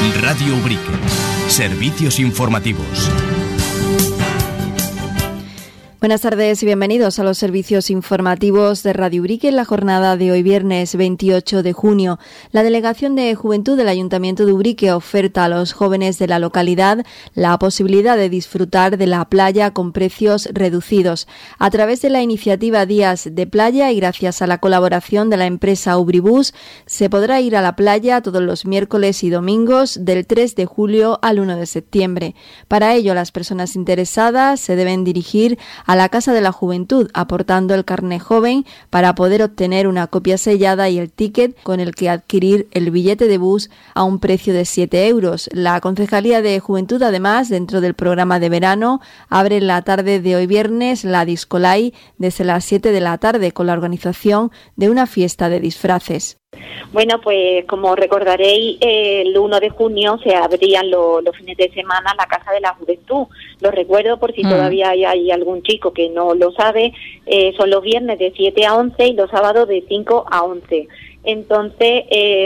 Radio Ubrique. Servicios informativos. Buenas tardes y bienvenidos a los servicios informativos de Radio Ubrique en la jornada de hoy viernes 28 de junio. La Delegación de Juventud del Ayuntamiento de Ubrique oferta a los jóvenes de la localidad la posibilidad de disfrutar de la playa con precios reducidos. A través de la iniciativa Días de Playa y gracias a la colaboración de la empresa Ubribus, se podrá ir a la playa todos los miércoles y domingos del 3 de julio al 1 de septiembre. Para ello, las personas interesadas se deben dirigir a la Casa de la Juventud, aportando el carné joven para poder obtener una copia sellada y el ticket con el que adquirir el billete de bus a un precio de 7 euros. La Concejalía de Juventud, además, dentro del programa de verano, abre en la tarde de hoy viernes la Discolay desde las 7 de la tarde con la organización de una fiesta de disfraces. Bueno, pues como recordaréis, el 1 de junio se abrían los fines de semana la Casa de la Juventud. Lo recuerdo por si todavía hay algún chico que no lo sabe. Son los viernes de 7 a 11 y los sábados de 5 a 11. Entonces,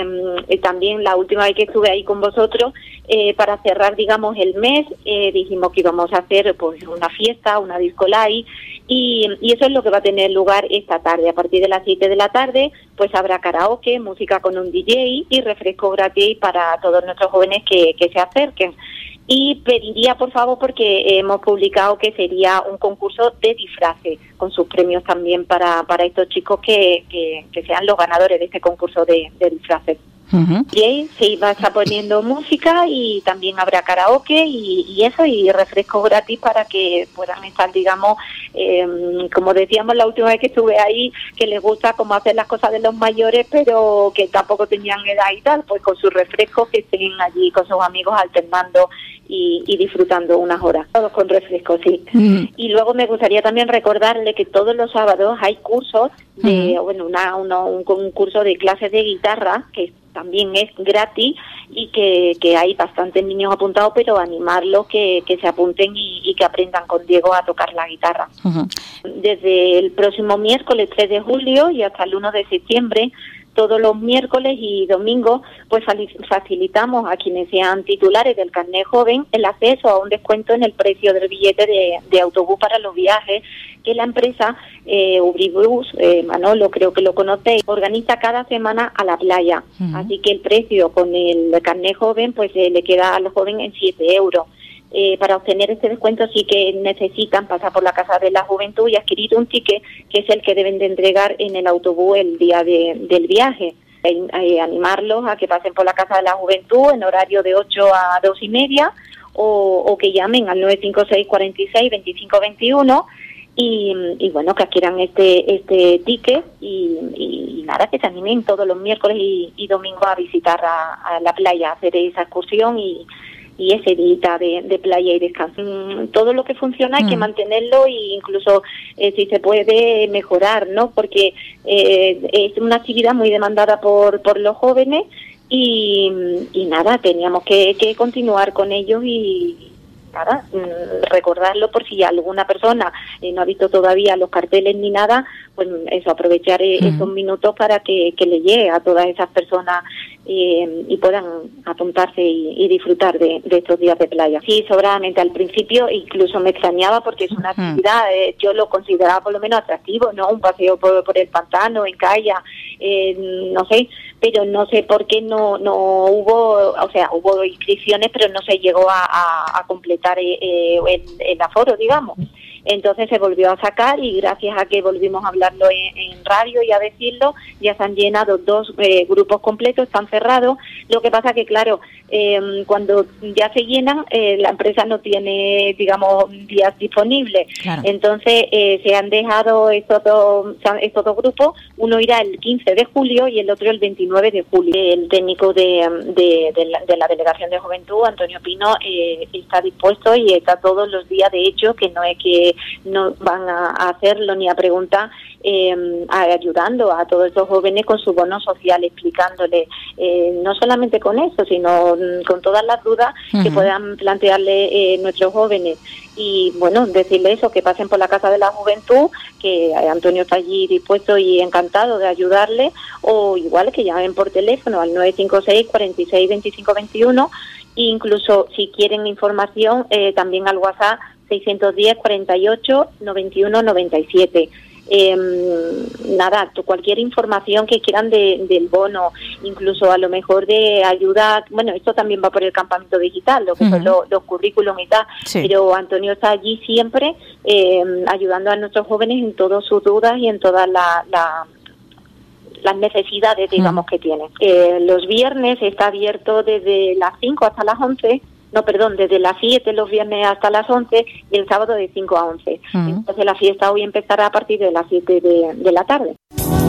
también la última vez que estuve ahí con vosotros, para cerrar, digamos, el mes, dijimos que íbamos a hacer pues una fiesta, una discolay, y eso es lo que va a tener lugar esta tarde. A partir de las 7 de la tarde, pues habrá karaoke, música con un DJ y refresco gratis para todos nuestros jóvenes que se acerquen. Y pediría, por favor, porque hemos publicado que sería un concurso de disfraces, con sus premios también para estos chicos que sean los ganadores de este concurso de disfraces. Uh-huh. Y ahí se va a estar poniendo música y también habrá karaoke y eso, y refresco gratis para que puedan estar, digamos, como decíamos la última vez que estuve ahí, que les gusta como hacer las cosas de los mayores, pero que tampoco tenían edad y tal, pues con sus refrescos que estén allí con sus amigos alternando y disfrutando unas horas, todos con refrescos, sí. Uh-huh. Y luego me gustaría también recordarle que todos los sábados hay cursos de, un curso de clases de guitarra que también es gratis y que hay bastantes niños apuntados, pero animarlos que se apunten y que aprendan con Diego a tocar la guitarra. Uh-huh. Desde el próximo miércoles 3 de julio y hasta el 1 de septiembre, todos los miércoles y domingos, pues facilitamos a quienes sean titulares del carné joven el acceso a un descuento en el precio del billete de autobús para los viajes que la empresa Ubribus, Manolo, creo que lo conocéis, organiza cada semana a la playa. Uh-huh. Así que el precio con el carné joven, pues le queda a los jóvenes en 7 euros. Para obtener este descuento sí que necesitan pasar por la Casa de la Juventud y adquirir un ticket que es el que deben de entregar en el autobús el día del viaje. Animarlos a que pasen por la Casa de la Juventud en horario de 8 a 2:30 o que llamen al 956 46 25 21 y bueno, que adquieran este ticket y nada, que se animen todos los miércoles y domingos a visitar a la playa, a hacer esa excursión y ese día de playa y descanso. Todo lo que funciona hay que mantenerlo e incluso si se puede mejorar, ¿no? Porque es una actividad muy demandada por los jóvenes y nada, teníamos que continuar con ellos y nada, recordarlo por si alguna persona no ha visto todavía los carteles ni nada, pues eso, aprovechar esos minutos para que le llegue a todas esas personas y puedan apuntarse y disfrutar de estos días de playa. Sí, sobradamente. Al principio incluso me extrañaba porque es una actividad, yo lo consideraba por lo menos atractivo, ¿no? Un paseo por el pantano, en kayak, no sé, pero no sé por qué no hubo, o sea, hubo inscripciones, pero no se llegó a completar el aforo, digamos. Entonces se volvió a sacar y gracias a que volvimos a hablarlo en radio y a decirlo, ya se han llenado 2 grupos completos, están cerrados. Lo que pasa que, claro, cuando ya se llenan, la empresa no tiene, digamos, días disponibles. Claro. Entonces se han dejado estos dos grupos, uno irá el 15 de julio y el otro el 29 de julio. El técnico de la Delegación de Juventud, Antonio Pino, está dispuesto y está todos los días, de hecho, que no es que no van a hacerlo ni a preguntar, ayudando a todos esos jóvenes con su bono social, explicándole no solamente con eso, sino con todas las dudas que puedan plantearle nuestros jóvenes. Y bueno, decirle eso, que pasen por la Casa de la Juventud, que Antonio está allí dispuesto y encantado de ayudarle, o igual que llamen por teléfono al 956 46 25 21, e incluso si quieren información también al WhatsApp 610 48 91 97. Nada, cualquier información que quieran del bono, incluso a lo mejor de ayuda, bueno, esto también va por el campamento digital, lo que son los currículum y tal, pero Antonio está allí siempre ayudando a nuestros jóvenes en todas sus dudas y en todas las necesidades, digamos, que tienen. Los viernes está abierto desde las 5 hasta las 11, desde las 7 los viernes hasta las 11 y el sábado de 5 a 11. Entonces la fiesta hoy empezará a partir de las 7 de la tarde.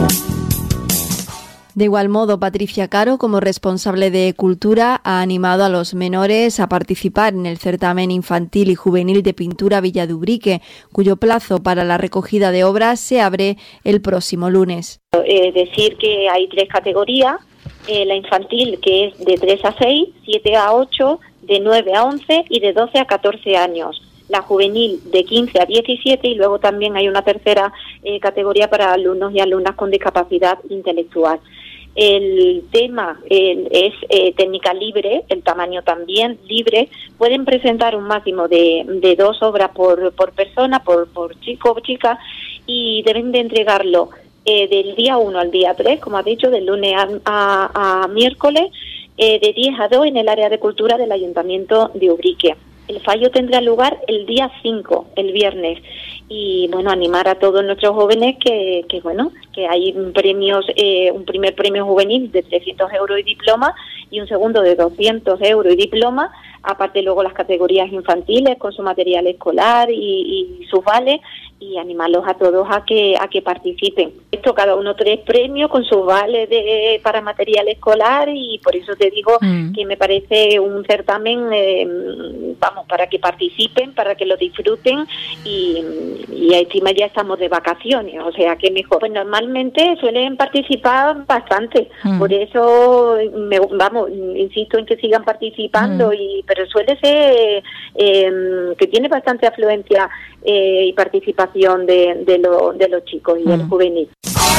De igual modo, Patricia Caro, como responsable de Cultura, ha animado a los menores a participar en el certamen infantil y juvenil de pintura Villa de Ubrique, cuyo plazo para la recogida de obras se abre el próximo lunes. Decir que hay 3 categorías, la infantil, que es de 3 a 6, 7 a 8, de 9 a 11 y de 12 a 14 años. La juvenil de 15 a 17 y luego también hay una tercera categoría para alumnos y alumnas con discapacidad intelectual. El tema es técnica libre, el tamaño también libre. Pueden presentar un máximo de 2 obras por persona, por chico o chica, y deben de entregarlo del día 1 al día 3, como ha dicho, del lunes a miércoles, de 10 a 2 en el área de cultura del Ayuntamiento de Ubrique. El fallo tendrá lugar el día 5, el viernes. Y bueno, animar a todos nuestros jóvenes que hay premios, un primer premio juvenil de 300 euros y diploma y un segundo de 200 euros y diploma, aparte luego las categorías infantiles con su material escolar y sus vales, y animarlos a todos a que participen. Esto, cada uno 3 premios con sus vales para material escolar, y por eso te digo que me parece un certamen, para que participen, para que lo disfruten, y encima ya estamos de vacaciones, o sea que mejor. Pues normalmente suelen participar bastante, por eso insisto en que sigan participando, pero suele ser que tiene bastante afluencia y participación de los chicos y el juvenil.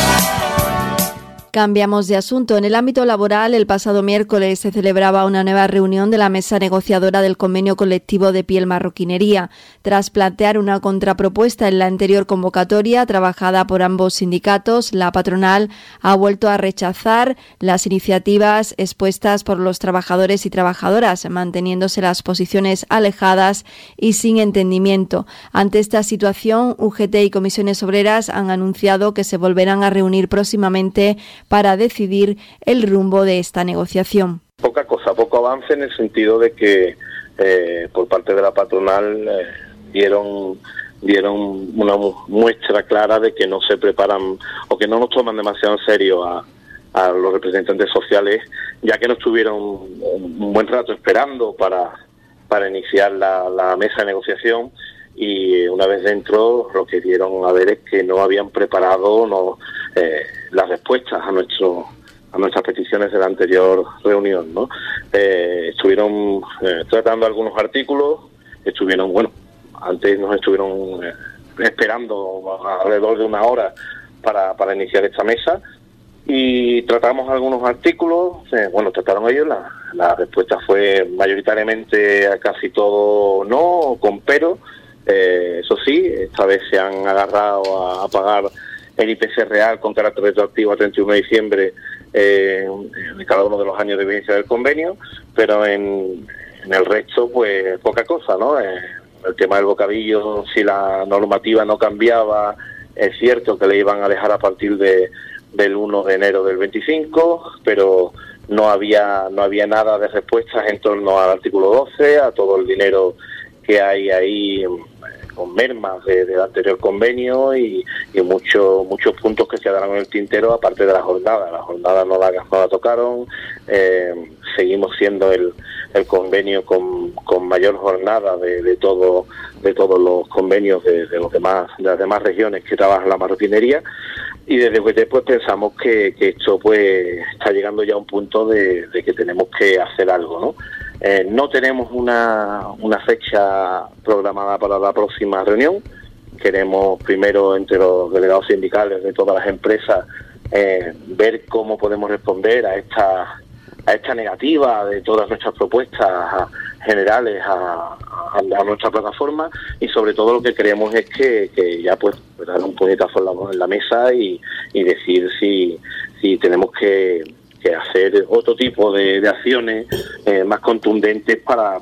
Cambiamos de asunto. En el ámbito laboral, el pasado miércoles se celebraba una nueva reunión de la mesa negociadora del convenio colectivo de piel marroquinería. Tras plantear una contrapropuesta en la anterior convocatoria, trabajada por ambos sindicatos, la patronal ha vuelto a rechazar las iniciativas expuestas por los trabajadores y trabajadoras, manteniéndose las posiciones alejadas y sin entendimiento. Ante esta situación, UGT y Comisiones Obreras han anunciado que se volverán a reunir próximamente para decidir el rumbo de esta negociación. Poco avance, en el sentido de que por parte de la patronal dieron una muestra clara de que no se preparan o que no nos toman demasiado en serio a los representantes sociales, ya que no estuvieron un buen rato esperando para iniciar la mesa de negociación. Y una vez dentro, lo que dieron a ver es que no habían preparado las respuestas a nuestras peticiones de la anterior reunión, ¿no? Estuvieron tratando algunos artículos, antes nos estuvieron esperando alrededor de 1 hora para iniciar esta mesa, y tratamos algunos artículos, trataron ellos, la respuesta fue mayoritariamente a casi todo no, con pero. Eso sí, esta vez se han agarrado a pagar el IPC real con carácter retroactivo a 31 de diciembre de cada uno de los años de vigencia del convenio, pero en el resto, pues poca cosa, ¿no? El tema del bocadillo, si la normativa no cambiaba, es cierto que le iban a dejar a partir del 1 de enero del 25, pero no había nada de respuestas en torno al artículo 12, a todo el dinero que hay ahí con mermas del anterior convenio, y muchos puntos que quedaron en el tintero, aparte de la jornada. La jornada no la tocaron, seguimos siendo el convenio con mayor jornada de todos los convenios de las demás regiones que trabajan la marroquinería, y desde UGT pues pensamos que esto pues está llegando ya a un punto de que tenemos que hacer algo, ¿no? No tenemos una fecha programada para la próxima reunión. Queremos primero, entre los delegados sindicales de todas las empresas, ver cómo podemos responder a esta negativa de todas nuestras propuestas generales a nuestra plataforma, y sobre todo lo que queremos es que ya pues dar un puñetazo en la mesa y decir si tenemos que hacer otro tipo de acciones más contundentes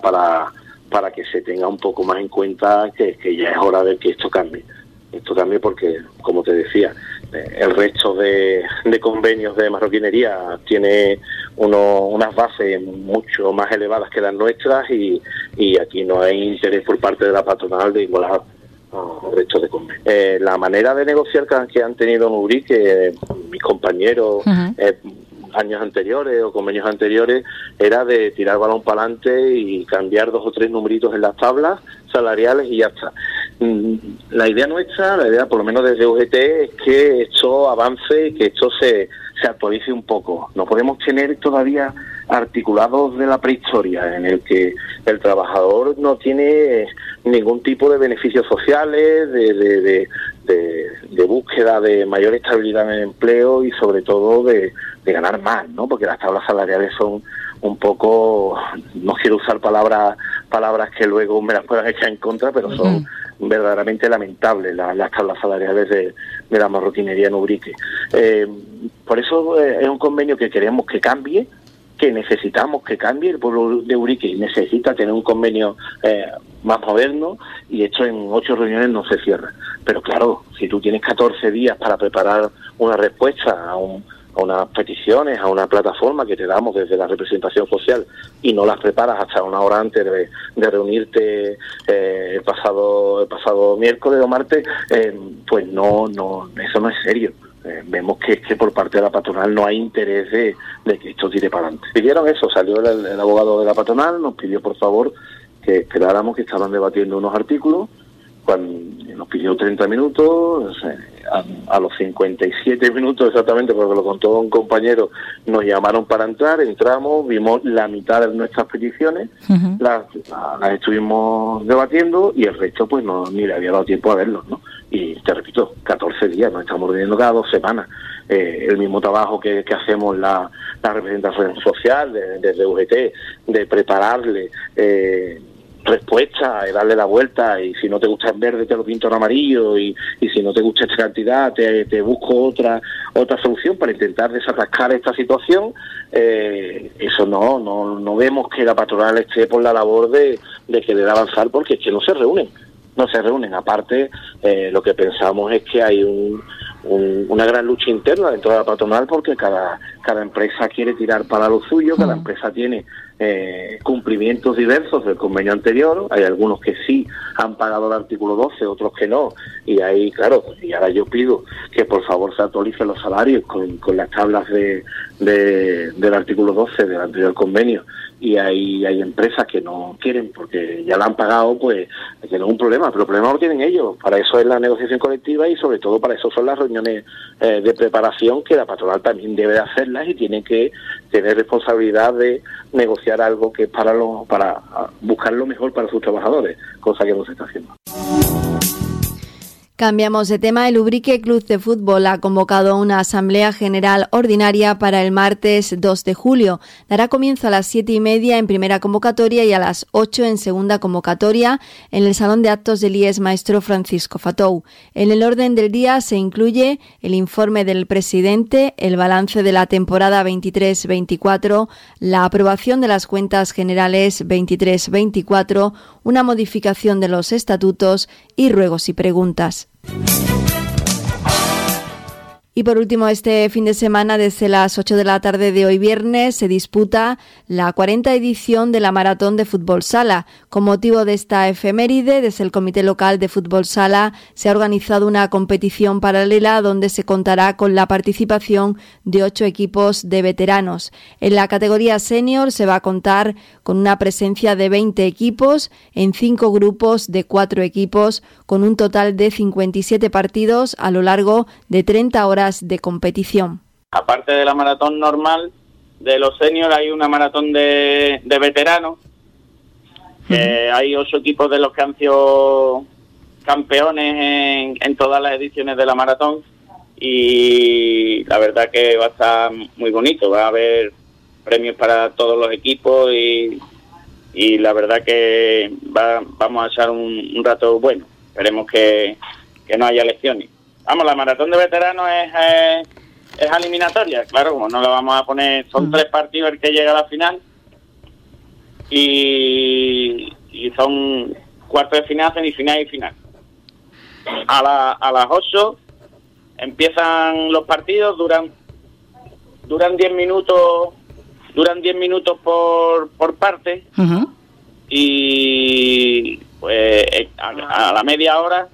para que se tenga un poco más en cuenta que ya es hora de que esto cambie. Esto cambie porque, como te decía, el resto de convenios de marroquinería tiene unas bases mucho más elevadas que las nuestras, y aquí no hay interés por parte de la patronal de igualar al resto de convenios. La manera de negociar que han tenido en Ubrique mis compañeros años anteriores o convenios anteriores era de tirar balón para adelante y cambiar 2 o 3 numeritos en las tablas salariales y ya está. La idea nuestra, la idea por lo menos desde UGT, es que esto avance y que esto se actualice un poco. No podemos tener todavía articulados de la prehistoria en el que el trabajador no tiene ningún tipo de beneficios sociales, de búsqueda de mayor estabilidad en el empleo y sobre todo de ganar más, ¿no? Porque las tablas salariales son un poco, no quiero usar palabras que luego me las puedan echar en contra, pero son verdaderamente lamentables las tablas salariales de la marroquinería en Ubrique. Por eso es un convenio que queremos que cambie, que necesitamos que cambie. El pueblo de Ubrique necesita tener un convenio más moderno, y esto en 8 reuniones no se cierra. Pero claro, si tú tienes 14 días para preparar una respuesta a unas peticiones, a una plataforma que te damos desde la representación social, y no las preparas hasta una hora antes de reunirte el pasado miércoles o martes, pues no, eso no es serio. Vemos que por parte de la patronal no hay interés de que esto tire para adelante. Pidieron eso, salió el abogado de la patronal, nos pidió por favor que esperáramos, que estaban debatiendo unos artículos, cuando nos pidió 30 minutos, a los 57 minutos exactamente, porque lo contó un compañero, nos llamaron para entrar, entramos, vimos la mitad de nuestras peticiones, las estuvimos debatiendo, y el resto pues ni le había dado tiempo a verlos, ¿no? Y te repito, 14 días, nos estamos reuniendo cada 2 semanas. El mismo trabajo que hacemos la representación social desde UGT, de prepararle respuesta, darle la vuelta, y si no te gusta en verde te lo pinto en amarillo, y si no te gusta esta cantidad te busco otra solución para intentar desatascar esta situación. Eso no vemos que la patronal esté por la labor de querer avanzar, porque es que no se reúnen. Aparte, lo que pensamos es que hay una gran lucha interna dentro de la patronal, porque cada empresa quiere tirar para lo suyo, cada empresa tiene cumplimientos diversos del convenio anterior. Hay algunos que sí han pagado el artículo 12, otros que no, y ahí, claro, y ahora yo pido que por favor se actualicen los salarios con las tablas del artículo 12 del anterior convenio, y hay empresas que no quieren porque ya la han pagado, pues que no es un problema, pero el problema lo tienen ellos. Para eso es la negociación colectiva, y sobre todo para eso son las reuniones de preparación, que la patronal también debe de hacerlas, y tiene que tener responsabilidad de negociar algo que es para buscar lo mejor para sus trabajadores, cosa que no se está haciendo. Cambiamos de tema. El Ubrique Club de Fútbol ha convocado una asamblea general ordinaria para el martes 2 de julio. Dará comienzo a las 7:30 en primera convocatoria y a las 8 en segunda convocatoria en el Salón de Actos del IES Maestro Francisco Fatou. En el orden del día se incluye el informe del presidente, el balance de la temporada 23-24, la aprobación de las cuentas generales 23-24, una modificación de los estatutos y ruegos y preguntas. Y por último, este fin de semana, desde las 8 de la tarde de hoy viernes, se disputa la 40ª edición de la Maratón de Fútbol Sala. Con motivo de esta efeméride, desde el Comité Local de Fútbol Sala se ha organizado una competición paralela donde se contará con la participación de 8 equipos de veteranos. En la categoría senior se va a contar con una presencia de 20 equipos en 5 grupos de 4 equipos, con un total de 57 partidos a lo largo de 30 horas de competición. Aparte de la maratón normal de los seniors, hay una maratón de veteranos. Hay 8 equipos de los que han sido campeones en todas las ediciones de la maratón, y la verdad que va a estar muy bonito. Va a haber premios para todos los equipos y la verdad que vamos a echar un rato bueno. Esperemos que no haya lesiones. Vamos, la maratón de veteranos es eliminatoria, claro, como no la vamos a poner, son 3 partidos el que llega a la final y son cuartos de final, semifinal y final. A las 8 empiezan los partidos, duran 10 minutos, por parte. Y pues a la media hora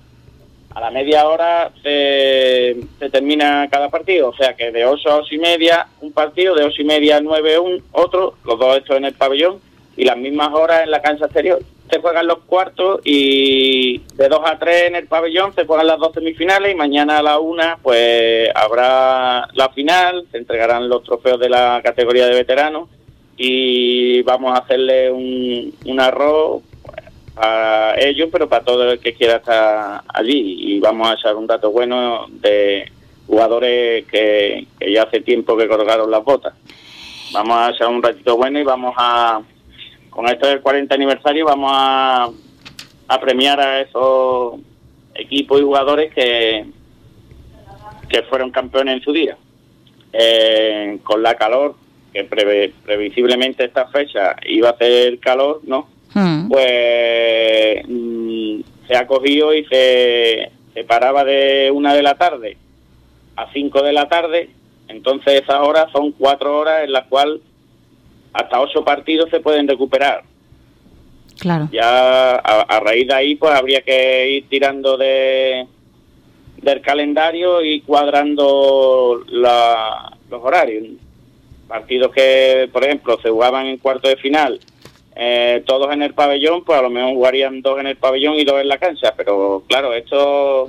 se termina cada partido, o sea que de 8 a 8 y media un partido, de 8 y media a 9 otro, los dos estos en el pabellón, y las mismas horas en la cancha exterior. Se juegan los cuartos y de 2 a 3 en el pabellón se juegan las 2 semifinales, y mañana a la 1 pues habrá la final, se entregarán los trofeos de la categoría de veteranos y vamos a hacerle un arroz a ellos, pero para todo el que quiera estar allí, y vamos a echar un dato bueno de jugadores que ya hace tiempo que colgaron las botas. Vamos a echar un ratito bueno y con esto del 40 aniversario vamos a premiar a esos equipos y jugadores que fueron campeones en su día. Con la calor, que previsiblemente esta fecha iba a hacer calor, ¿no? Pues se ha cogido y se paraba de 1 de la tarde a 5 de la tarde, entonces esas horas son 4 horas en las cuales hasta 8 partidos se pueden recuperar. Claro. Ya a raíz de ahí pues habría que ir tirando del calendario y cuadrando los horarios. Partidos que, por ejemplo, se jugaban en cuarto de final, todos en el pabellón, pues a lo mejor jugarían 2 en el pabellón y 2 en la cancha, pero claro, esto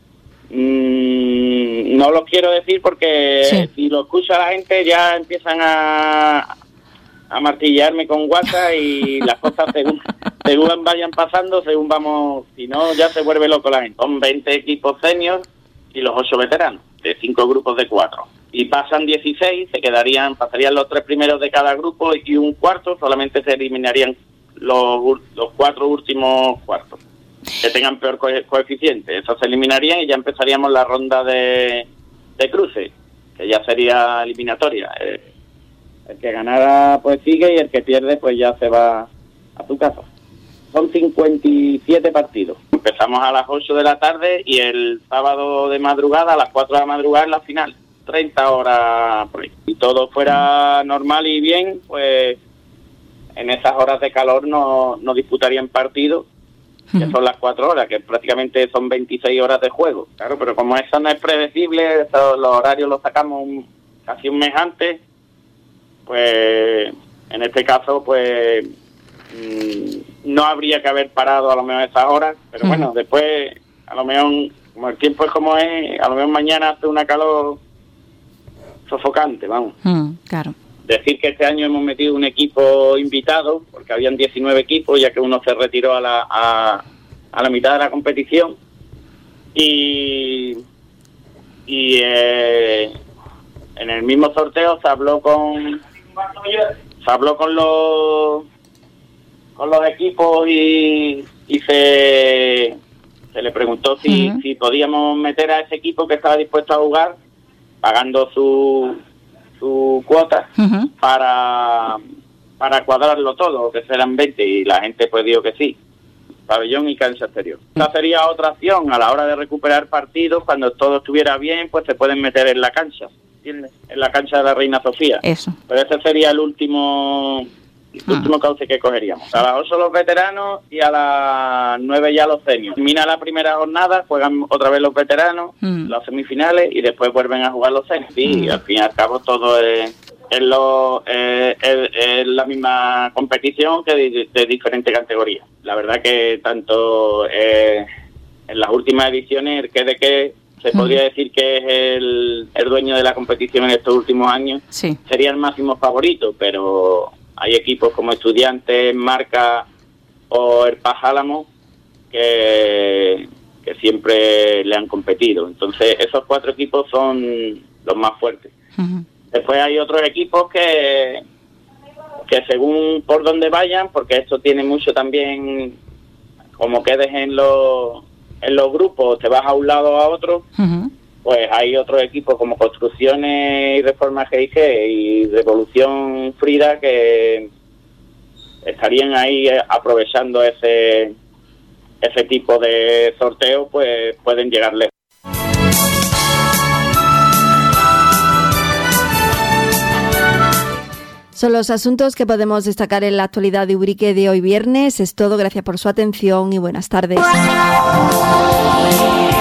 no lo quiero decir porque si lo escucha la gente ya empiezan a martillarme con WhatsApp y las cosas según vayan pasando, según vamos, si no ya se vuelve loco la gente. Son 20 equipos seniors y los 8 veteranos, de 5 grupos de 4. Y pasan 16, pasarían los 3 primeros de cada grupo y un cuarto, solamente se eliminarían los 4 últimos cuartos, que tengan peor coeficiente. Esos se eliminarían y ya empezaríamos la ronda de cruce, que ya sería eliminatoria. El que ganara pues sigue y el que pierde pues ya se va a su casa. Son 57 partidos. Empezamos a las 8 de la tarde y el sábado de madrugada, a las 4 de la madrugada, en la final. 30 horas por ahí. Si todo fuera normal y bien, pues en esas horas de calor no disputarían partidos, que son las 4 horas, que prácticamente son 26 horas de juego. Claro, pero como eso no es predecible, los horarios los sacamos casi un mes antes, pues en este caso pues no habría que haber parado a lo mejor esas horas, pero bueno, después a lo mejor, como el tiempo es como es, a lo mejor mañana hace una calor sofocante, vamos. Claro. Decir que este año hemos metido un equipo invitado, porque habían 19 equipos, ya que uno se retiró a la mitad de la competición, y en el mismo sorteo se habló con los equipos y se le preguntó si podíamos meter a ese equipo que estaba dispuesto a jugar, pagando su cuota para cuadrarlo todo, que serán 20, y la gente pues dijo que sí. pabellón y cancha exterior. Esa sería otra opción a la hora de recuperar partidos. Cuando todo estuviera bien, pues se pueden meter en la cancha, ¿entiendes? En la cancha de la Reina Sofía. Eso. Pero ese sería el último cauce que cogeríamos. A las 8 los veteranos y a las 9 ya los seniors. Termina la primera jornada, juegan otra vez los veteranos, las semifinales, y después vuelven a jugar los seniors. Y al fin y al cabo todo es la misma competición que de diferentes categorías. La verdad que tanto en las últimas ediciones, el que se podría decir que es el dueño de la competición en estos últimos años, sí, sería el máximo favorito, pero hay equipos como Estudiantes, Marca o el Pajálamo que siempre le han competido. Entonces esos 4 equipos son los más fuertes. Uh-huh. Después hay otros equipos que según por donde vayan, porque esto tiene mucho también, como quedes en los grupos, te vas a un lado o a otro. Uh-huh. Pues hay otros equipos como Construcciones y Reforma GIG y Revolución Frida que estarían ahí aprovechando ese tipo de sorteo, pues pueden llegar lejos. Son los asuntos que podemos destacar en la actualidad de Ubrique de hoy viernes. Es todo, gracias por su atención y buenas tardes.